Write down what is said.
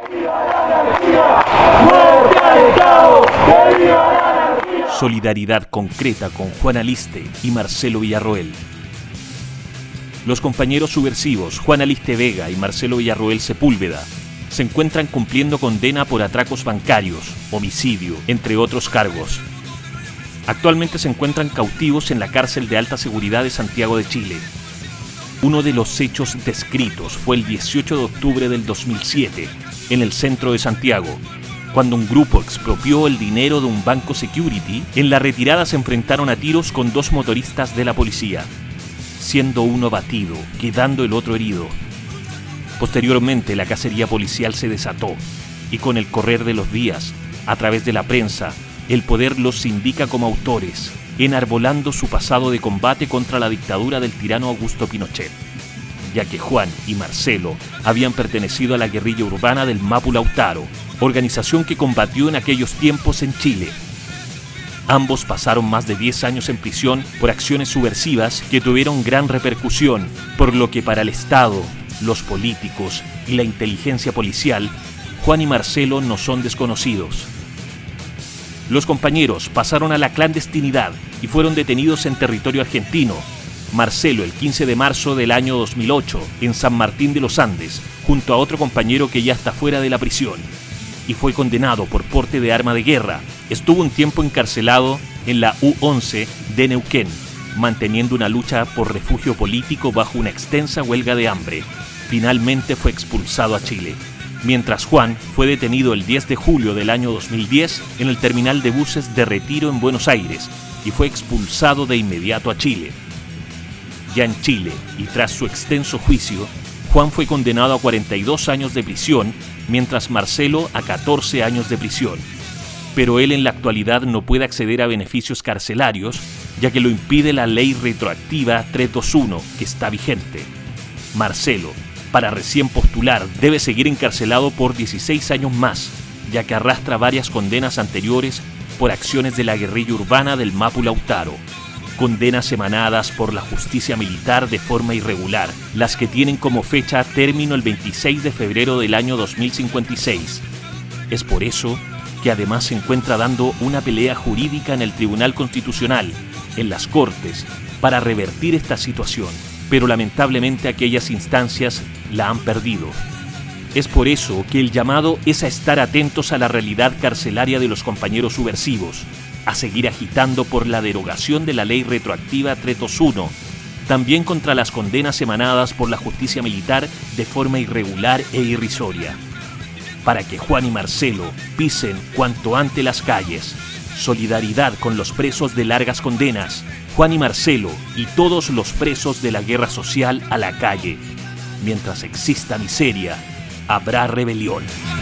Solidaridad concreta con Juan Aliste y Marcelo Villarroel. Los compañeros subversivos Juan Aliste Vega y Marcelo Villarroel Sepúlveda se encuentran cumpliendo condena por atracos bancarios, homicidio, entre otros cargos. Actualmente se encuentran cautivos en la cárcel de alta seguridad de Santiago de Chile. Uno de los hechos descritos fue el 18 de octubre del 2007, en el centro de Santiago, cuando un grupo expropió el dinero de un banco security. En la retirada se enfrentaron a tiros con dos motoristas de la policía, siendo uno batido, quedando el otro herido. Posteriormente, la cacería policial se desató y con el correr de los días, a través de la prensa, el poder los indica como autores, enarbolando su pasado de combate contra la dictadura del tirano Augusto Pinochet, ya que Juan y Marcelo habían pertenecido a la guerrilla urbana del Mapu Lautaro, organización que combatió en aquellos tiempos en Chile. Ambos pasaron más de 10 años en prisión por acciones subversivas que tuvieron gran repercusión, por lo que para el Estado, los políticos y la inteligencia policial, Juan y Marcelo no son desconocidos. Los compañeros pasaron a la clandestinidad y fueron detenidos en territorio argentino. Marcelo el 15 de marzo del año 2008 en San Martín de los Andes, junto a otro compañero que ya está fuera de la prisión, y fue condenado por porte de arma de guerra. Estuvo un tiempo encarcelado en la U11 de Neuquén, manteniendo una lucha por refugio político bajo una extensa huelga de hambre. Finalmente fue expulsado a Chile, mientras Juan fue detenido el 10 de julio del año 2010 en el terminal de buses de Retiro en Buenos Aires y fue expulsado de inmediato a Chile. Ya en Chile, y tras su extenso juicio, Juan fue condenado a 42 años de prisión, mientras Marcelo a 14 años de prisión. Pero él en la actualidad no puede acceder a beneficios carcelarios, ya que lo impide la ley retroactiva 321, que está vigente. Marcelo, para recién postular, debe seguir encarcelado por 16 años más, ya que arrastra varias condenas anteriores por acciones de la guerrilla urbana del Mapu Lautaro. Condenas emanadas por la justicia militar de forma irregular, las que tienen como fecha término el 26 de febrero del año 2056. Es por eso que además se encuentra dando una pelea jurídica en el Tribunal Constitucional, en las Cortes, para revertir esta situación, pero lamentablemente aquellas instancias la han perdido. Es por eso que el llamado es a estar atentos a la realidad carcelaria de los compañeros subversivos, a seguir agitando por la derogación de la ley retroactiva 321, también contra las condenas emanadas por la justicia militar de forma irregular e irrisoria, para que Juan y Marcelo pisen cuanto antes las calles. Solidaridad con los presos de largas condenas, Juan y Marcelo y todos los presos de la guerra social a la calle. Mientras exista miseria, habrá rebelión.